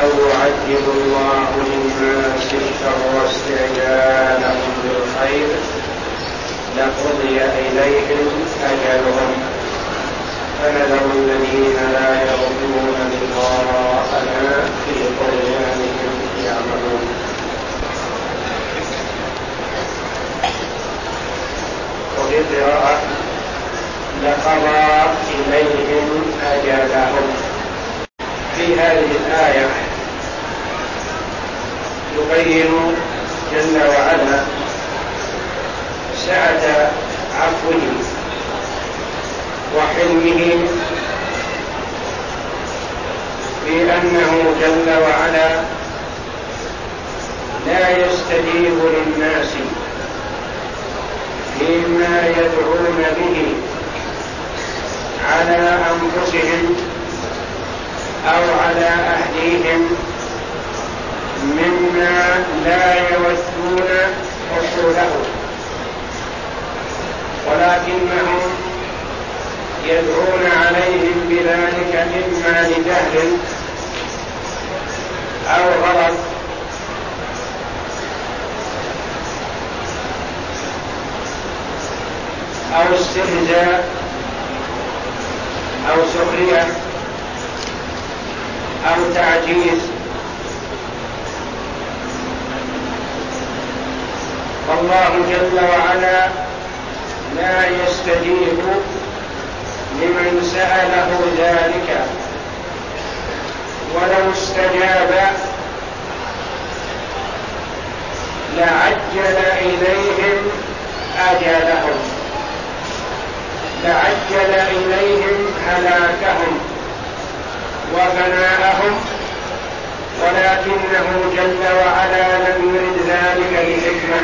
ولو يعجل الله للناس الشر استعجالهم بالخير لقضي إليهم أجلهم فنذر الذين لا يرجون لقاءنا في طغيانهم يعملون. وفي قراءة لقضى إليهم أجلهم. في هذه الآية يبين جل وعلا سعة عفوه وحلمه بأنه جل وعلا لا يستجيب للناس فيما يدعون به على أنفسهم أو على أهليهم مما لا يودون حصوله، ولكنهم يدعون عليهم بذلك إما لجهل أو غلط أو استهزاء أو سخرية أو تعجيز. والله جل وعلا لا يستجيب لمن سأله ذلك، ولو استجاب لعجل إليهم أجلهم، لعجل إليهم هلاكهم وفناءهم، ولكنه جل وعلا لم يرد ذلك لحكمة،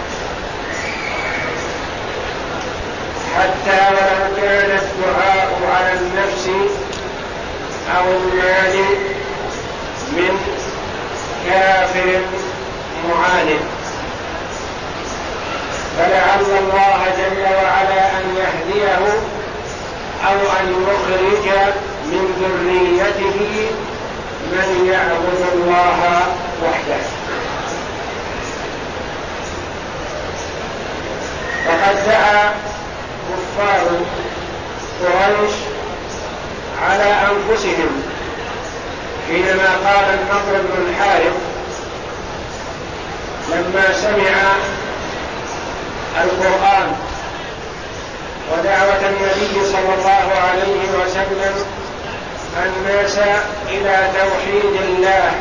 حتى ولو كان الدعاء على النفس أو المال من كافر معاند، فلعل الله جل وعلا أن يهديه أو أن يخرج من ذريته من يعبد الله وحده. وقد دعا كفار قريش على أنفسهم حينما قال النضر بن الحارث لما سمع القرآن ودعوة النبي صلى الله عليه وسلم الناس إلى توحيد الله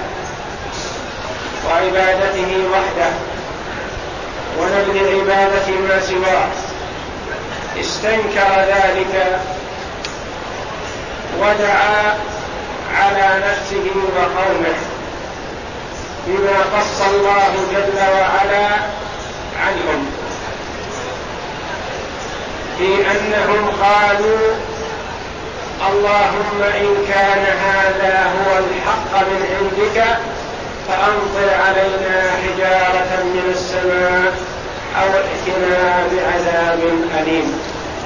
وعبادته وحده ونبذ عبادة ما سواه، استنكر ذلك ودعا على نفسه وقومه بما قص الله جل وعلا عنهم، في أنهم قالوا اللهم إن كان هذا هو الحق من عندك فأمطر علينا حجارة من السماء أو ائتنا بعذاب أليم.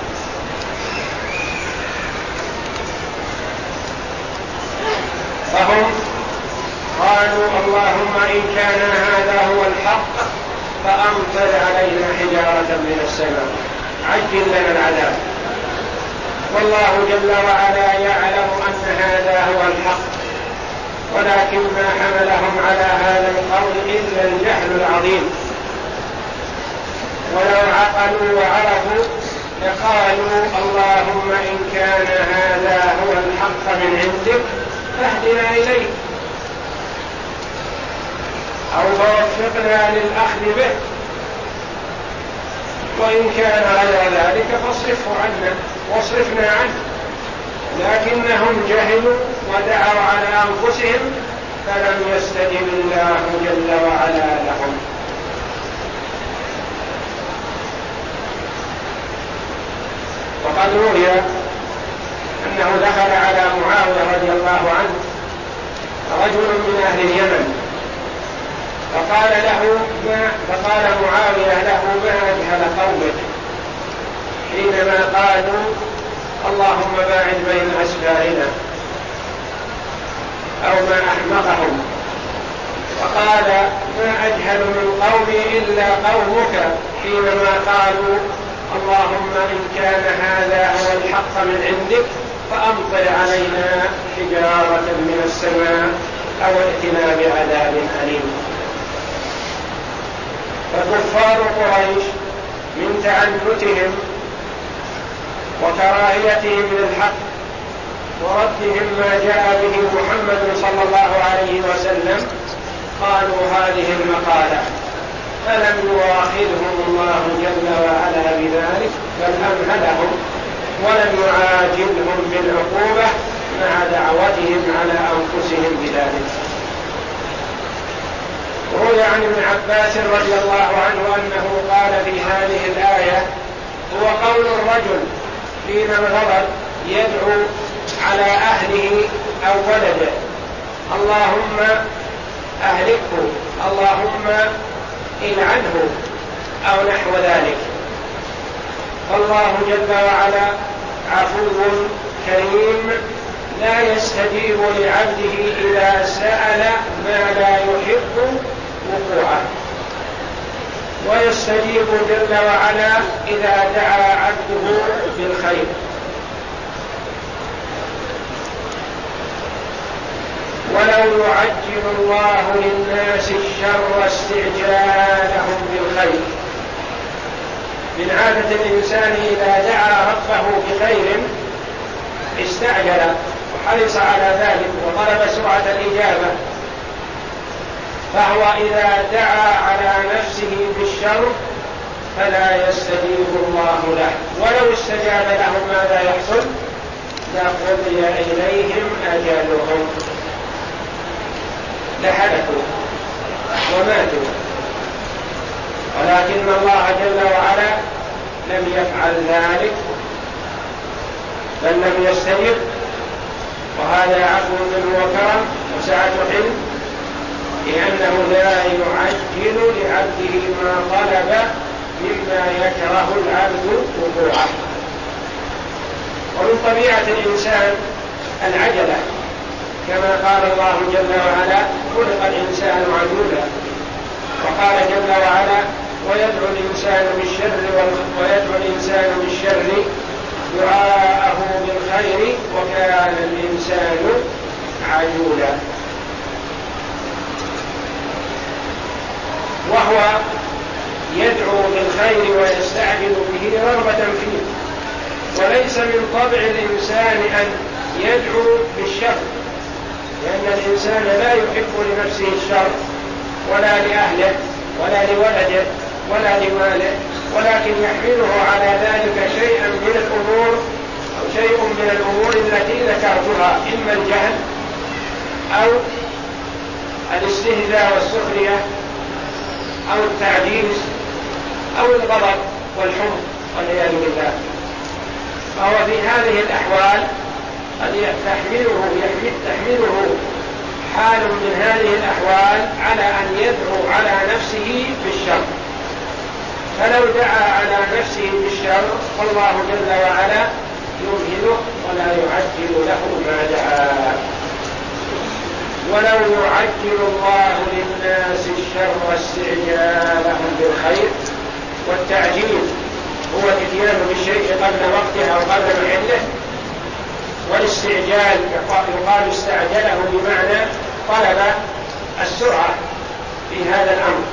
فهم قالوا اللهم إن كان هذا هو الحق فأمطر علينا حجارة من السماء، عجل لنا العذاب. والله جل وعلا يعلم أن هذا هو الحق، ولكن ما حملهم على هذا القول إلا الجهل العظيم، ولو عقلوا وعرفوا لقالوا اللهم إن كان هذا هو الحق من عندك فاهدنا إليه أو فوفقنا للأخذ به، وإن كان غير ذلك فاصرفه عنا واصرفنا عنه. لكنهم جهلوا ودعوا على أنفسهم فلم يستجب الله جل وعلا لهم. وقد روي أنه دخل على معاوية رضي الله عنه رجل من أهل اليمن فقال معاوية له ما أجهل قومك حينما قالوا اللهم باعد بين أسفارنا، أو ما أحمقهم أجهل من قومي إلا قومك حينما قالوا اللهم إن كان هذا هو الحق من عندك فأمطر علينا حجارة من السماء أو ائتنا بعذاب أليم. فكفار قريش من تعنتهم وكراهيتهم للحق وردهم ما جاء به محمد صلى الله عليه وسلم قالوا هذه المقالة، فلم يؤاخذهم الله جل وعلا بذلك بل أمهلهم ولم يعاجلهم بالعقوبة مع دعوتهم على أنفسهم بذلك. روي عن ابن عباس رضي الله عنه أنه قال في هذه الآية هو قول الرجل حين الغضب يدعو على أهله أو ولده اللهم أهلكه اللهم العنه أو نحو ذلك. فالله جل وعلا عفو كريم لا يستجيب لعبده إذا سأل ما لا يحب وقوعه، ويستجيب جل وعلا إذا دعا عبده بالخير. ولو يعجل الله للناس الشر استعجالهم بالخير. من عادة الإنسان إذا دعا ربه بخير استعجل وحرص على ذلك وطلب سرعة الإجابة، فهو إذا دعا على نفسه بالشر فلا يستجيب الله له، ولو استجاب لهم ماذا يحصل؟ لقضي إليهم أجلهم، لهلكوا وماتوا. ولكن الله جل وعلا لم يفعل ذلك بل لم يستجب، وهذا عفو منه وكرم وسعة حلم، لأنه لا يعجل لعبده ما طلب مما يكره العبد وقوعه. ومن طبيعة الإنسان العجلة، كما قال الله جل وعلا خلق الإنسان عجولا، وقال جل وعلا ويدعو الإنسان بالشر دعاءه بالخير وكان الإنسان عجولا. وهو يدعو بالخير ويستعجل به رغبة فيه، وليس من طبع الإنسان أن يدعو بالشر، لأن الإنسان لا يحب لنفسه الشر ولا لأهله ولا لولده ولا لماله، ولكن يحمله على ذلك شيئا من الأمور أو شيء من الأمور التي ذكرتها، إما الجهل أو الاستهزاء والسخرية أو التعجيز أو الغضب والحمق والعياذ بالله. فهو في هذه الأحوال قد تحمله حال من هذه الأحوال على أن يدعو على نفسه بالشر، فلو دعا على نفسه بالشر فالله جل وعلا يمهله ولا يعجل له ما دعا. ولو يعجل الله للناس الشر استعجالهم بالخير، والتعجيل هو الاتيان بالشيء قبل وقته أو قبل محله، والاستعجال يقال استعجله بمعنى طلب السرعة في هذا الأمر.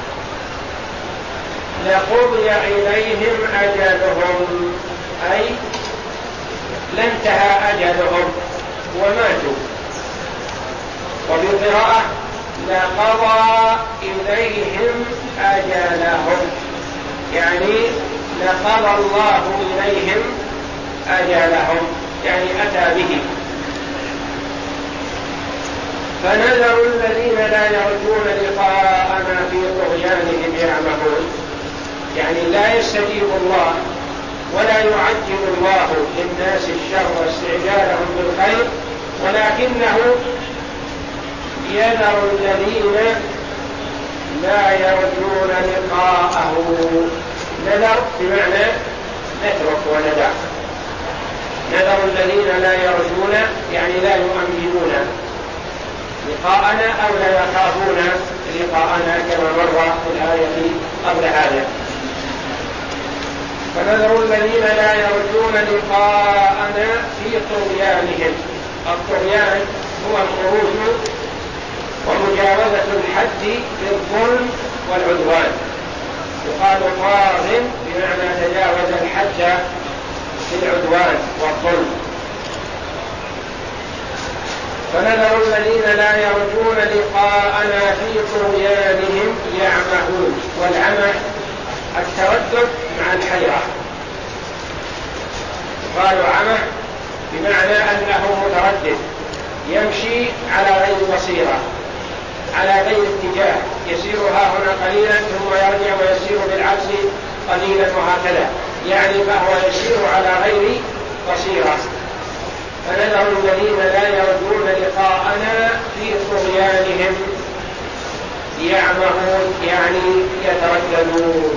لقضي إليهم أجلهم، أي لانتهى أجلهم وماتوا. وبالقراءة لقضى إليهم أجلهم، يعني لقضى الله إليهم أجلهم، يعني أتى به. فنذر الذين لا يرجون لقاءنا في طغيانهم يعمهون، يعني لا يستجيب الله ولا يعجل الله للناس الشر واستعجالهم بالخير، ولكنه يذر الذين لا يرجون لقاءه. نذر بمعنى نترك وندع. نذر الذين لا يرجون يعني لا يؤمنون لقاءنا أو لا يخافون لقاءنا كما مر في الآية قبل هذا. فنذر الذين لا يرجون لقاءنا في طغيانهم. الطغيان هو الخروج ومجاوزة الحد بالظلم والعدوان، يقال طاغ بمعنى تجاوز الحد بالعدوان والظلم. فنذر الذين لا يرجون لقاءنا في طغيانهم يعمهون. والعمى التردد مع الحيرة، قالوا عمى بمعنى أنه متردد يمشي على غير بصيرة، على غير اتجاه، يسير ها هنا قليلا ثم يرجع ويسير بالعكس قليلا وهكذا، يعني فهو يسير على غير بصيرة. فنذر الذين لا يرجون لقاءنا في طغيانهم يعمهون، يعني يترددون.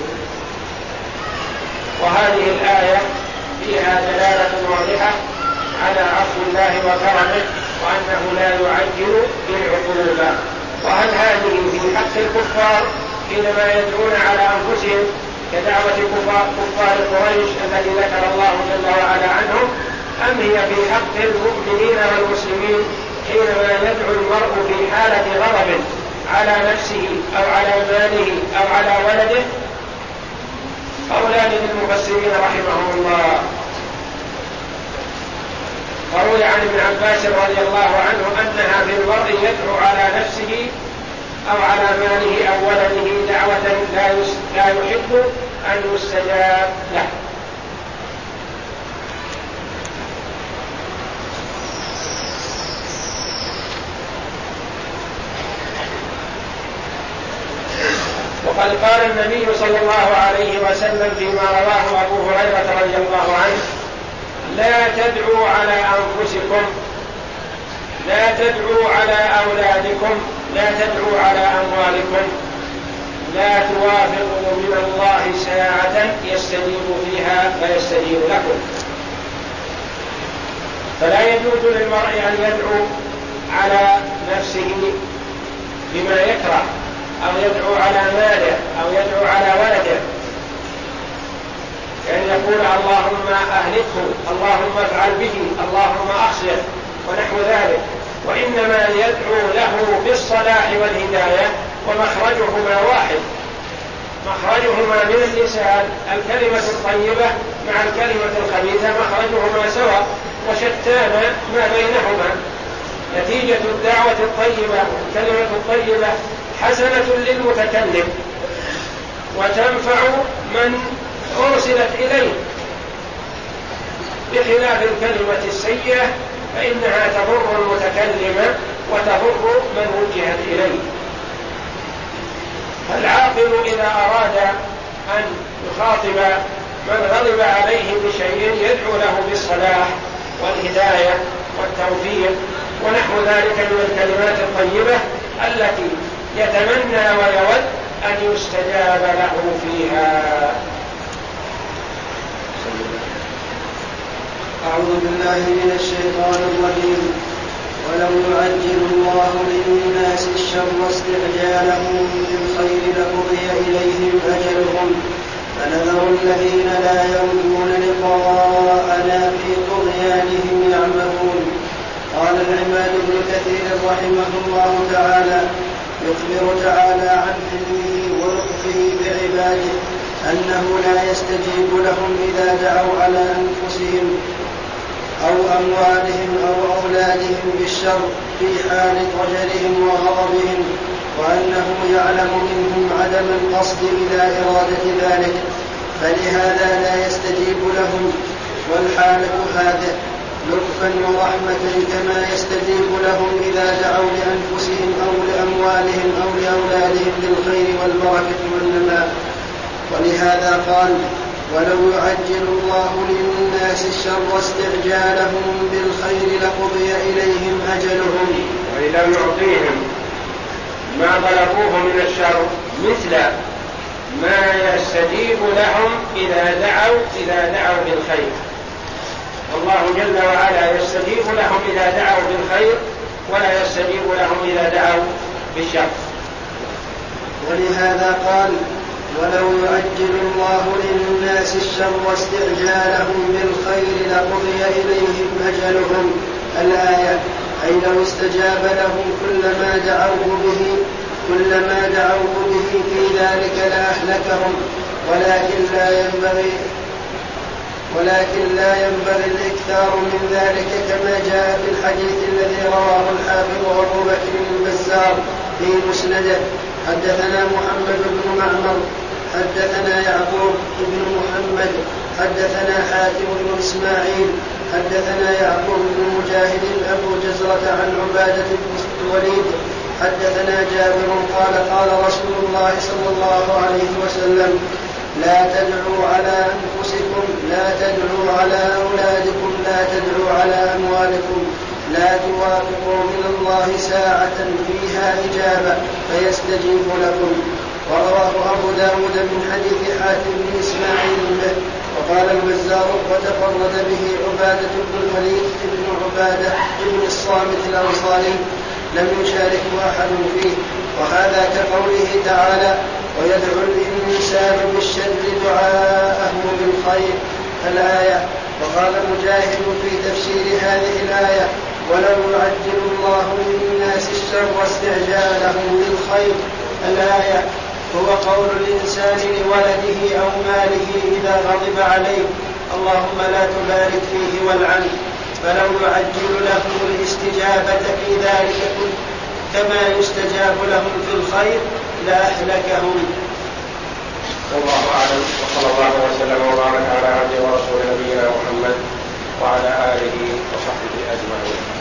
وهذه الآية فيها دلالة واضحة على عفو الله وكرمه وأنه لا يعجل بالعقوبة. وهل هذه في حق الكفار حينما يدعون على أنفسهم كدعوة كفار قريش التي ذكر الله جل وعلا عنهم، أم هي في حق المؤمنين والمسلمين حينما يدعو المرء في حالة غضب على نفسه أو على ماله أو على ولده؟ قولان للمفسرين رحمهم الله. وروي عن ابن عباس رضي الله عنه أنها في المرء يدعو على نفسه أو على ماله أو ولده دعوة لا يحب أن يستجاب له. وقد قال النبي صلى الله عليه وسلم فيما رواه أبو هريرة رضي الله عنه: لا تدعوا على أنفسكم، لا تدعوا على أولادكم، لا تدعوا على أموالكم، لا توافقوا من الله ساعة يستجيب فيها فيستجيب لكم. فلا يجوز للمرء أن يدعو على نفسه بما يكره، أو يدعو على ماله، أو يدعو على ولده، يعني يقول اللهم أهلكه، اللهم افعل به، اللهم أخزه ونحو ذلك. وإنما يدعو له بالصلاح والهداية، ومخرجهما واحد، مخرجهما من اللسان الكلمة الطيبة مع الكلمة الخبيثة مخرجهما سواء وشتان ما بينهما. نتيجة الدعوة الطيبة والكلمة الطيبة حسنة للمتكلم وتنفع من أرسلت إليه، بخلاف الكلمة السيئة فإنها تضر المتكلم وتضر من وجهت إليه. فالعاقل إذا أراد أن يخاطب من غضب عليه بشيء يدعو له بالصلاح والهداية والتوفيق ونحو ذلك من الكلمات الطيبة التي يتمنى ويود أن يستجاب له فيها. أعوذ بالله من الشيطان الرجيم. ولو يعجل الله للناس الشر استعجالهم بالخير لقضي إليهم أجلهم فنذر الذين لا يرجون لقاءنا في طغيانهم يعمهون. قال العماد بن كثير رحمه الله تعالى: يخبر تعالى عن حلمه ولطفه بعباده أنه لا يستجيب لهم إذا دعوا على أنفسهم أو أموالهم أو أولادهم بالشر في حال ضجرهم وغضبهم، وأنه يعلم منهم عدم القصد إلى إرادة ذلك، فلهذا لا يستجيب لهم. والحالة هذه لطفا ورحمة كما يستجيب لهم إذا دعوا لأنفسهم أو لأموالهم أو لأولادهم بالخير والبركة والنماء. ولهذا قال: ولو يعجل الله للناس الشر استعجالهم بالخير لقضي إليهم أجلهم. وإذا يعطيهم ما طلبوه من الشر مثل ما يستجيب لهم إذا دعوا بالخير. الله جل وعلا يستجيب لهم إذا دعوا بالخير ولا يستجيب لهم إذا دعوا بالشر. ولهذا قال: ولو يعجل الله للناس الشر استعجالهم بالخير لقضي إليهم أجلهم. الآية: أي لو استجاب لهم كلما دعوه به في ذلك لأهلكهم، ولكن لا ينبغي الإكثار من ذلك، كما جاء في الحديث الذي رواه الحافظ أبو بكر البزار في مسنده: حدثنا محمد بن معمر حدثنا يعقوب بن محمد حدثنا حاتم بن إسماعيل حدثنا يعقوب بن مجاهد أبو جزرة عن عبادة بن الوليد حدثنا جابر قال: قال رسول الله صلى الله عليه وسلم: لا تدعوا على أنفسكم، لا تدعوا على أولادكم، لا تدعوا على أموالكم، لا توافقوا من الله ساعة فيها إجابة فيستجيب لكم. ورواه أبو داود من حديث حاتم بن إسماعيل به. وقال البزار: وتفرد به عبادة بن الوليد بن عبادة بن الصامت الأنصاري، لم يشاركه أحد فيه. وهذا كقوله تعالى: ويدعو الإنسان بالشر دعاءه بالخير. الآية. وقال مجاهد في تفسير هذه الآية: ولو يعجل الله للناس الشر استعجالهم بالخير. الآية. هو قول الإنسان لولده أو ماله إذا غضب عليه: اللهم لا تبارك فيه والعنه. فلو يعجل لهم الاستجابة في ذلك كما يستجاب لهم في الخير لأهلكهم. والله أعلم، وصلى الله وسلم وبارك على عبده ورسوله نبينا محمد وعلى آله وصحبه أجمعين.